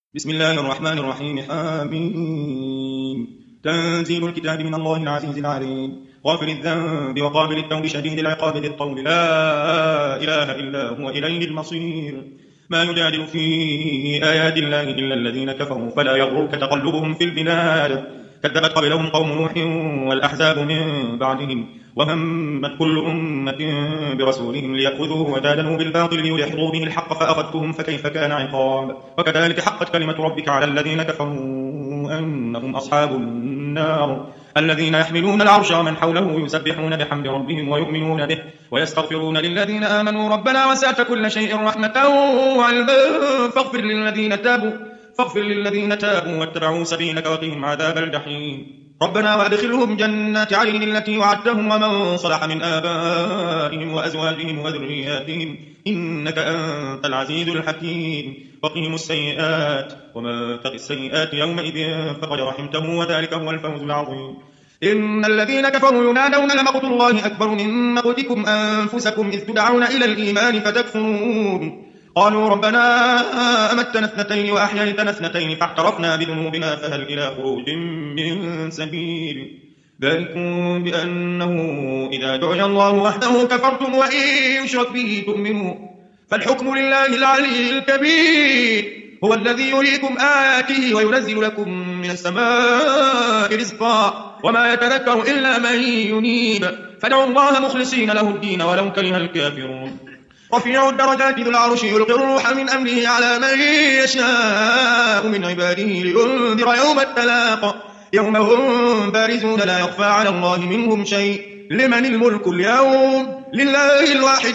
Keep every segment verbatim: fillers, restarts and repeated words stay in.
بسم الله الرحمن الرحيم. حميم. تنزيل الكتاب من الله العزيز العليم، غافر الذنب وقابل التوب شديد العقاب ذي الطول، لا إله إلا هو إليه المصير. ما يجادل في آيات الله إلا الذين كفروا فلا يغرك تقلبهم في البلاد. كذبت قبلهم قوم نوح والأحزاب من بعدهم، وهمت كل أمة برسولهم ليأخذوه وجادلوا بالباطل ليدحضوا به الحق فأخذتهم فكيف كان عقاب. وكذلك حقت كلمة ربك على الذين كفروا أنهم أصحاب النار الذين يحملون العرش ومن حوله يسبحون بحمد ربهم ويؤمنون به ويستغفرون للذين آمنوا ربنا وسعت كل شيء رحمة وعلما فاغفر للذين تابوا فاغفر للذين تابوا واتبعوا سبيلك وقهم عذاب الجحيم. ربنا وادخلهم جنات عدن التي وعدتهم ومن صلح من آبائهم وأزواجهم وذرياتهم إنك أنت العزيز الحكيم. وقهم السيئات ومن تق السيئات يومئذ فقد رحمته وذلك هو الفوز العظيم. إن الذين كفروا ينادون لمقت الله أكبر من مقتكم أنفسكم إذ تدعون إلى الإيمان فتكفرون. قالوا ربنا أمتنا اثنتين وأحييتنا اثنتين فاعترفنا بذنوبنا فهل إلى خروج من سبيل. ذلكم بأنه إذا دعي الله وحده كفرتم وإن يشرك به تؤمنوا فالحكم لله العلي الكبير. هو الذي يريكم آياته وينزل لكم من السماء رزقا وما يتذكر إلا من ينيب فادعوا الله مخلصين له الدين ولو كره الكافرون. رفيع الدرجات ذو العرش يلقي الروح من أمره على من يشاء من عباده لينذر يوم التلاق يوم هم بارزون لا يخفى على الله منهم شيء. لمن الملك اليوم؟ لله الواحد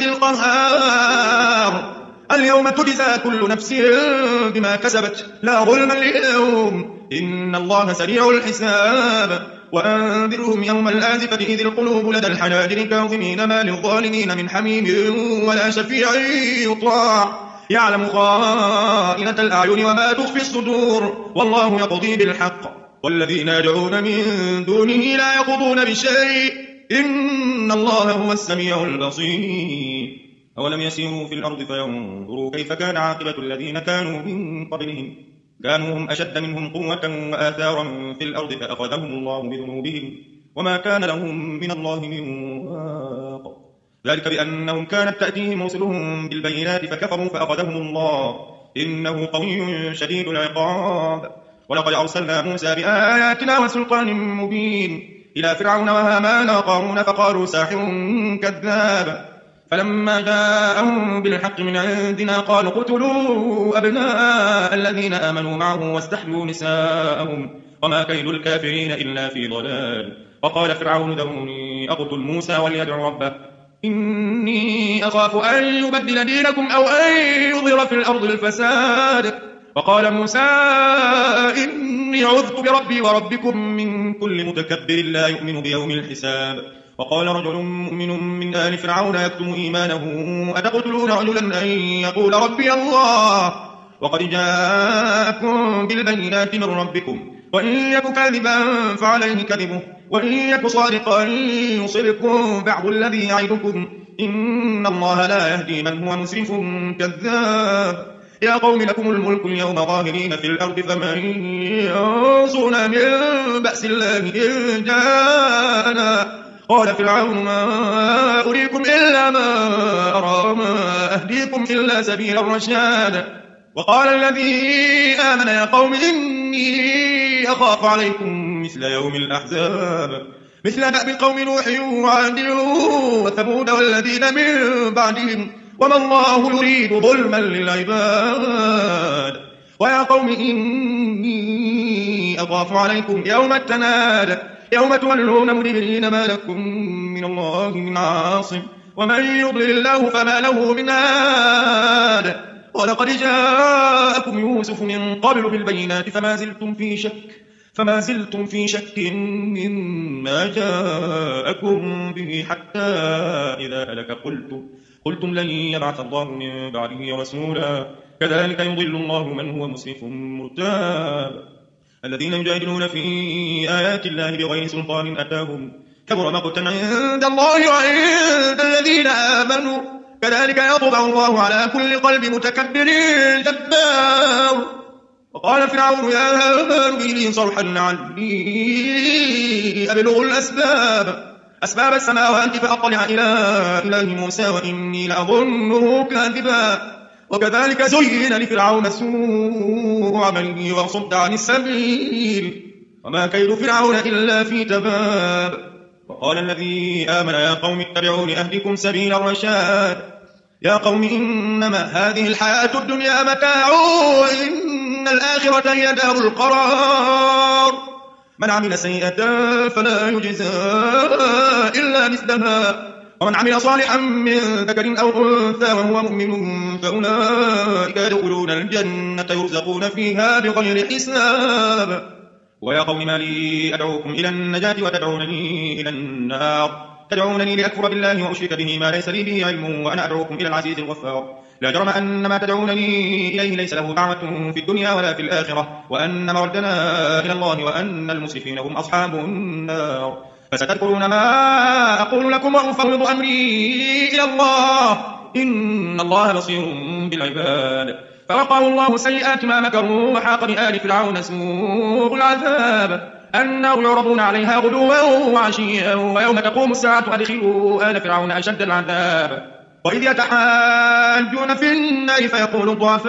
القهار. اليوم تجزى كل نفس بما كسبت لا ظلم اليوم إن الله سريع الحساب. وأنذرهم يوم الآزفة إذ القلوب لدى الحناجر كاظمين ما للظالمين من حميم ولا شفيع يطاع يعلم خائنة الأعين وما تخفي الصدور والله يقضي بالحق والذين يدعون من دونه لا يقضون بشيء إن الله هو السميع البصير. أولم يسيروا في الأرض فينظروا كيف كان عاقبة الذين كانوا من قبلهم كانوا هم أشد منهم قوة وآثارا في الأرض فأخذهم الله بذنوبهم وما كان لهم من الله من واق. ذلك بأنهم كانت تأتيهم رسلهم بالبينات فكفروا فأخذهم الله إنه قوي شديد العقاب. ولقد أرسلنا موسى بآياتنا وسلطان مبين إلى فرعون وهامان وقارون فقالوا ساحر كذاب فلما جاءهم بالحق من عندنا قالوا اقتلوا أبناء الذين آمنوا معه واستحيوا نساءهم وما كيد الكافرين إلا في ضلال. وقال فرعون ذروني أقتل موسى وليدع ربه إني أخاف أن يبدل دينكم أو أن يظهر في الأرض الفساد. وقال موسى إني عذت بربي وربكم من كل متكبر لا يؤمن بيوم الحساب. وقال رجل مؤمن من آل فرعون يكتم إيمانه أتقتلون رجلا أن يقول ربي الله وقد جاءكم بالبينات من ربكم وإن يك كاذبا فعليه كذبه وإن يك صادقا يصبكم بعض الذي يعدكم إن الله لا يهدي من هو مسرف كذاب. يا قوم لكم الملك اليوم ظاهرين في الأرض فمن ينصرنا من بأس الله إن جاءنا. قال فرعون ما أريكم إلا ما أرى ما أهديكم إلا سبيل الرشاد. وقال الذي آمن يا قوم إني أخاف عليكم مثل يوم الأحزاب مثل دأب قوم نوح وعاد وثمود والذين من بعدهم وما الله يريد ظلما للعباد. ويا قوم إني أخاف عليكم يوم التناد يوم تولون مدبرين ما لكم من الله من عاصم ومن يضلل الله فما له من هاد. ولقد جاءكم يوسف من قبل بالبينات فما زلتم في شك فما زلتم في شك مما جاءكم به حتى إذا هلك قلتم قلتم لن يبعث الله من بعده رسولا كذلك يضل الله من هو مسرف مرتاب. الذين يجادلون في آيات الله بغير سلطان أتاهم كبر مقتا عند الله وعند الذين آمنوا كذلك يطبع الله على كل قلب متكبر جبار. وقال فرعون يا هامان ابن لي صرحا لعلي أبلغ الأسباب أسباب السماوات فأطلع إلى إله موسى وإني لأظنه كاذبا وكذلك زين لفرعون سوء عمله وصد عن السبيل وما كيد فرعون إلا في تباب. وقال الذي آمن يا قوم اتبعون أهدكم سبيل الرشاد يا قوم إنما هذه الحياة الدنيا متاع وإن الآخرة هي دار القرار من عمل سيئة فلا يجزى إلا مثلها ومن عمل صالحا من ذكر أو أنثى وهو مؤمن فأولئك يدخلون الجنة يرزقون فيها بغير حساب. ويا قوم ما لي أدعوكم إلى النجاة وتدعونني إلى النار تدعونني لأكفر بالله وأشرك به ما ليس لي به علم وأنا أدعوكم إلى العزيز الغفار لا جرم أن ما تدعونني إليه ليس له دعوة في الدنيا ولا في الآخرة وأن مردنا إلى الله وأن المسرفين هم أصحاب النار. فستذكرون ما أقول لكم وأفوض أمري إلى الله إن الله بصير بالعباد. فوقاه الله سيئات ما مكروا وحاق بآل فرعون سوء العذاب أنهم يعرضون عليها غدوا وعشيا ويوم تقوم الساعة أدخلوا آل فرعون أشد العذاب. وإذ يتحاجون في النار فيقول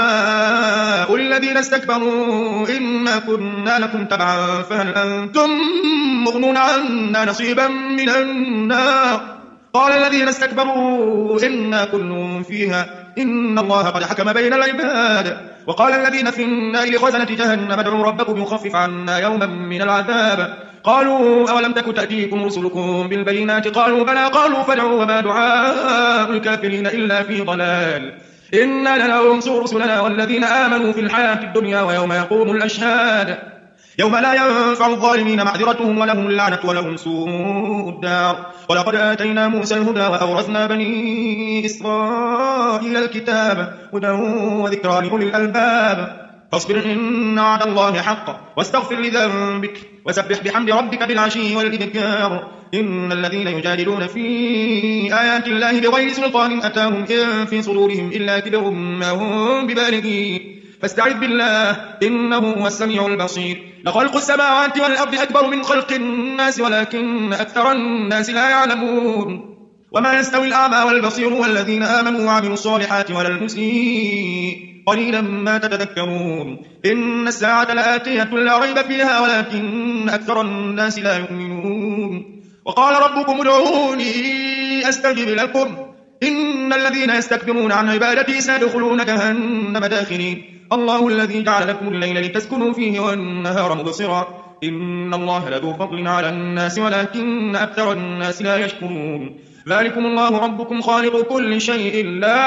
الضعفاء للذين استكبروا إنا كنا لكم تبعا فهل أنتم مغنون عنا نصيبا من النار قال الذين استكبروا إنا كل فيها إن الله قد حكم بين العباد. وقال الذين في النار لخزنة جهنم ادعوا ربكم يخفف عنا يوما من العذاب قالوا أولم تك تأتيكم رسلكم بالبينات قالوا بلى قالوا فادعوا وما دعاء الكافرين إلا في ضلال إنا لننصر رسلنا والذين آمنوا في الحياة الدنيا ويوم يقوم الأشهاد يوم لا ينفع الظالمين معذرتهم ولهم اللعنة ولهم سوء الدار. ولقد آتينا موسى الهدى وأورثنا بني إسرائيل الكتاب هدى وذكرى لأولي الألباب. فاصبر إن وعد الله حق واستغفر لذنبك وسبح بحمد ربك بالعشي والإبكار إن الذين يجادلون في آيات الله بغير سلطان أتاهم إن في صدورهم إلا كبر ما هم ببالغين فاستعذ بالله إنه هو السميع البصير. لخلق السماوات والأرض أكبر من خلق الناس ولكن أكثر الناس لا يعلمون. وما يستوي الأعمى والبصير والذين آمنوا وعملوا الصالحات ولا المسيء قليلا ما تتذكرون. إن الساعة لآتية لا ريب فيها ولكن أكثر الناس لا يؤمنون. وقال ربكم ادعوني أستجب لكم إن الذين يستكبرون عن عبادتي سيدخلون جهنم داخرين. الله الذي جعل لكم الليل لتسكنوا فيه والنهار مبصرا إن الله لذو فضل على الناس ولكن أكثر الناس لا يشكرون. ذلكم الله ربكم خالق كل شيء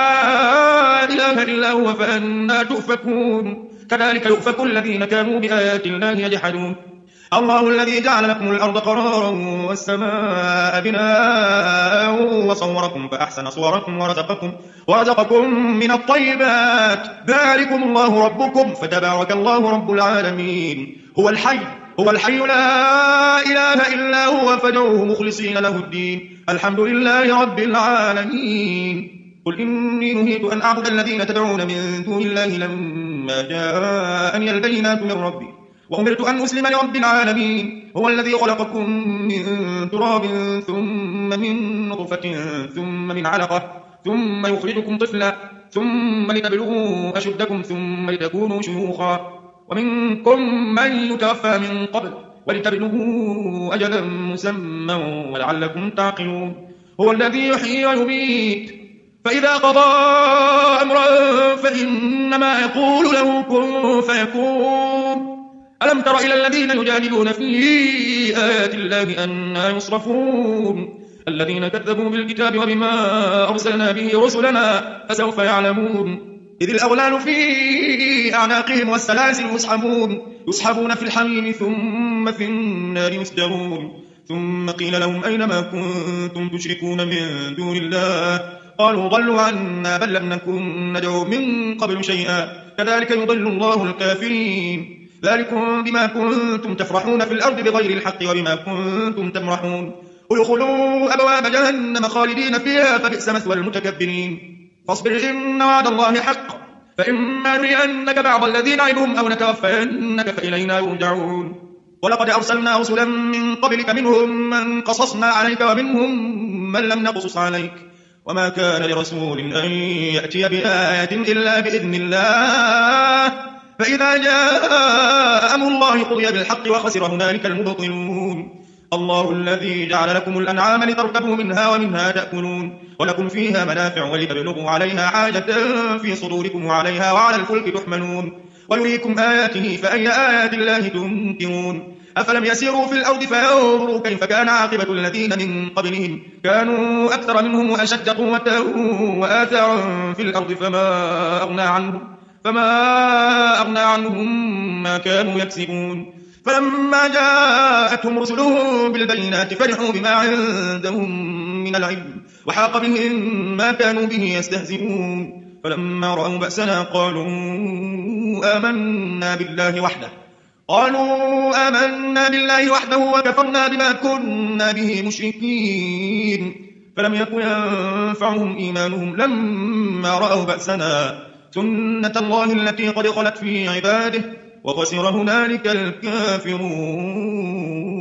لا إله إلا هو فأنا تؤفكون. كذلك يؤفك الذين كانوا بآيات الله يجحدون. الله الذي جعل لكم الأرض قرارا والسماء بناء وصوركم فأحسن صوركم ورزقكم, ورزقكم من الطيبات ذلكم الله ربكم فتبارك الله رب العالمين. هو الحي هو الحي لا إله إلا هو فادعوه مخلصين له الدين الحمد لله رب العالمين. قل إني نهيت أن أعبد الذين تدعون من دون الله لما جاءني البينات من ربي وأمرت أن أسلم لرب العالمين. هو الذي خلقكم من تراب ثم من نطفة ثم من علقة ثم يخرجكم طفلا ثم لتبلغوا أشدكم ثم لتكونوا شيوخا ومنكم من يتوفى من قبل ولتبلغوا أجلا مسمى ولعلكم تعقلون. هو الذي يحيي ويميت فإذا قضى أمرا فإنما يقول له كن فيكون. ألم تر إلى الذين يجادلون في آيات الله أنى يصرفون الذين كذبوا بالكتاب وبما أرسلنا به رسلنا فسوف يعلمون. إذ الأغلال في أعناقهم والسلاسل يسحبون يسحبون في الحميم ثم في النار يسجرون. ثم قيل لهم أين ما كنتم تشركون من دون الله قالوا ضلوا عنا بل لم نكن ندعو من قبل شيئا كذلك يضل الله الكافرين. ذلكم بما كنتم تفرحون في الأرض بغير الحق وبما كنتم تمرحون. ادخلوا أبواب جهنم خالدين فيها فبئس مثوى المتكبرين. فاصبر إن وعد الله حق فإما نرينك بعض الذي نعدهم أو نتوفينك فإلينا يرجعون ولقد أرسلنا رسلا من قبلك منهم من قصصنا عليك ومنهم من لم نقصص عليك وما كان لرسول أن يأتي بآية إلا بإذن الله فإذا جاء أمر الله قضي بالحق وخسر هنالك المبطلون الله الذي جعل لكم الأنعام لتركبوا منها ومنها تأكلون ولكم فيها منافع ولتبلغوا عليها حاجة في صدوركم وعليها وعلى الفلك تحملون ويريكم آياته فأي آيات الله تنكرون أفلم يسيروا في الأرض فينظروا كيف كان عاقبة الذين من قبلهم كانوا أكثر منهم وأشد قوة وآثارا في الأرض فما أغنى عنهم فما أغنى عنهم ما كانوا يكسبون فلما جاءتهم رسلهم بالبينات فرحوا بما عندهم من العلم وحاق بهم ما كانوا به يستهزئون فلما رأوا بأسنا قالوا آمنا بالله وحده قالوا آمنا بالله وحده وكفرنا بما كنا به مشركين فلم يكن ينفعهم إيمانهم لما رأوا بأسنا سنة الله التي قد خلت في عباده وخسر هنالك الكافرون